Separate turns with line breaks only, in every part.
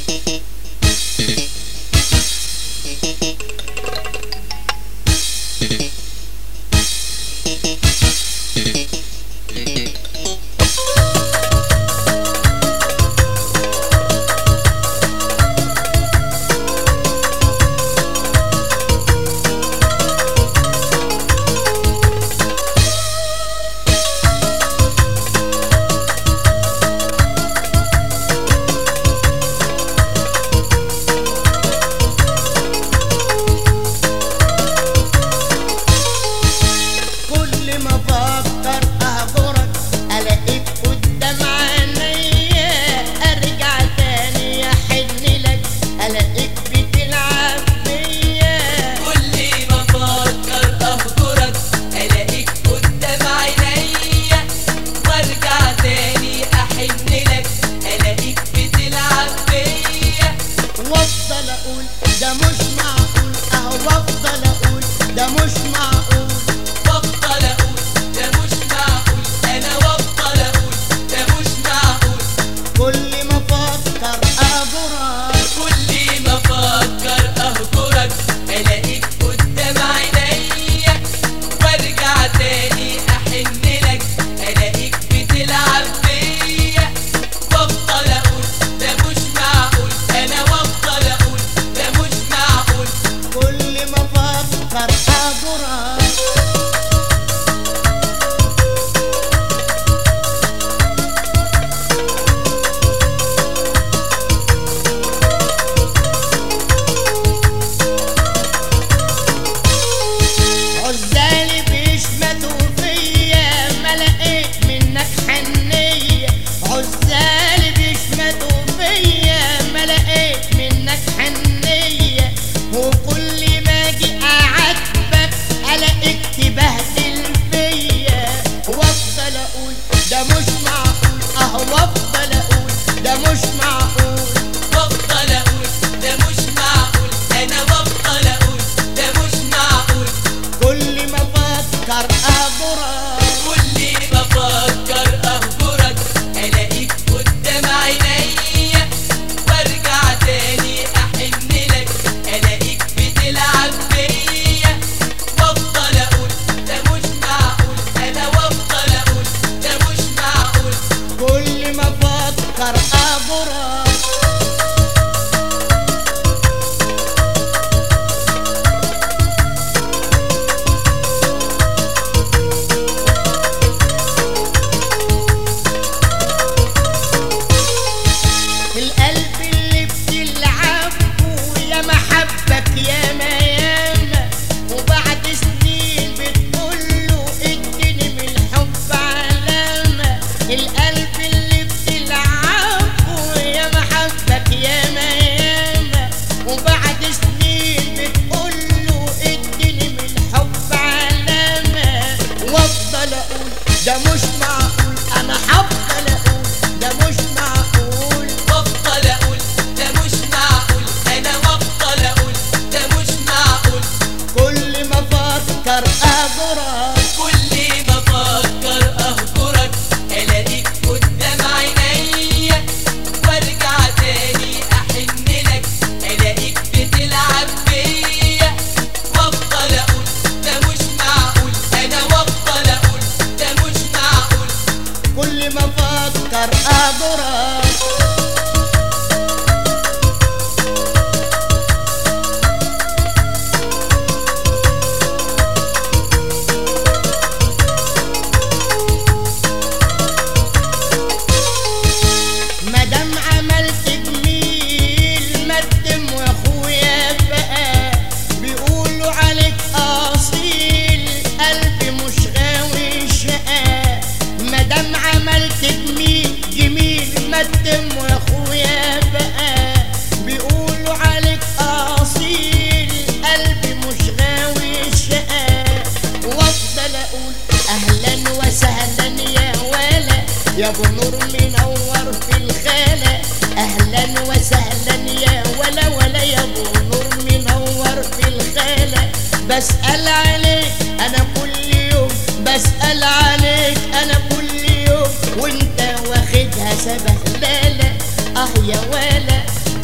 يا ابو نور منور في الخالة، اهلا وسهلا يا ولا يا ابو نور منور في الخالة. بسأل عليك انا كل يوم، بسأل عليك انا كل يوم، وانت واخدها سبهلالة. يا ولا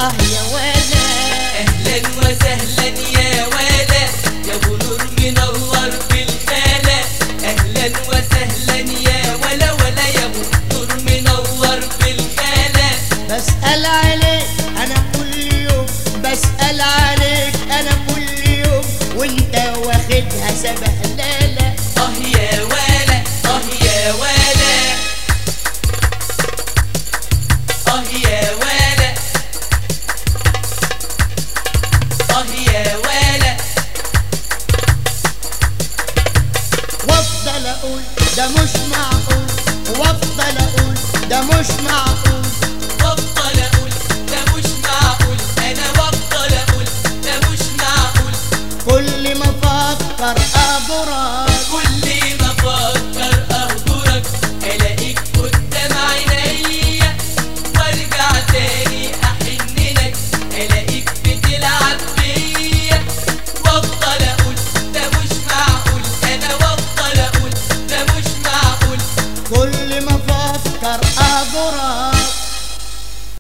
اه يا ولا
اهلا وسهلا يا ولا يا ابو نور منور في الخالة. اهلا وسهلا يا ولا ولا يا ابو نور منور في الخالة.
بسأل عليك انا كل يوم، بسأل عليك انا كل يوم، وانت واخدها سبهلالة.
اه يا ولا اه يا ولا اه يا ولا اه يا ولا.
وافضل اقول ده مش معقول، وافضل اقول ده مش معقول،
وافضل اقول ده مش معقول، انا وافضل اقول ده مش معقول.
كل ما افكر اضرك،
كل ما افكر اهجرك الاقيك قدام عينيا، وارجع تاني احن لك الاقيك بتلعب بيا. وافضل اقول ده مش معقول، انا وافضل اقول ده مش معقول.
كل ما افكر اضرك،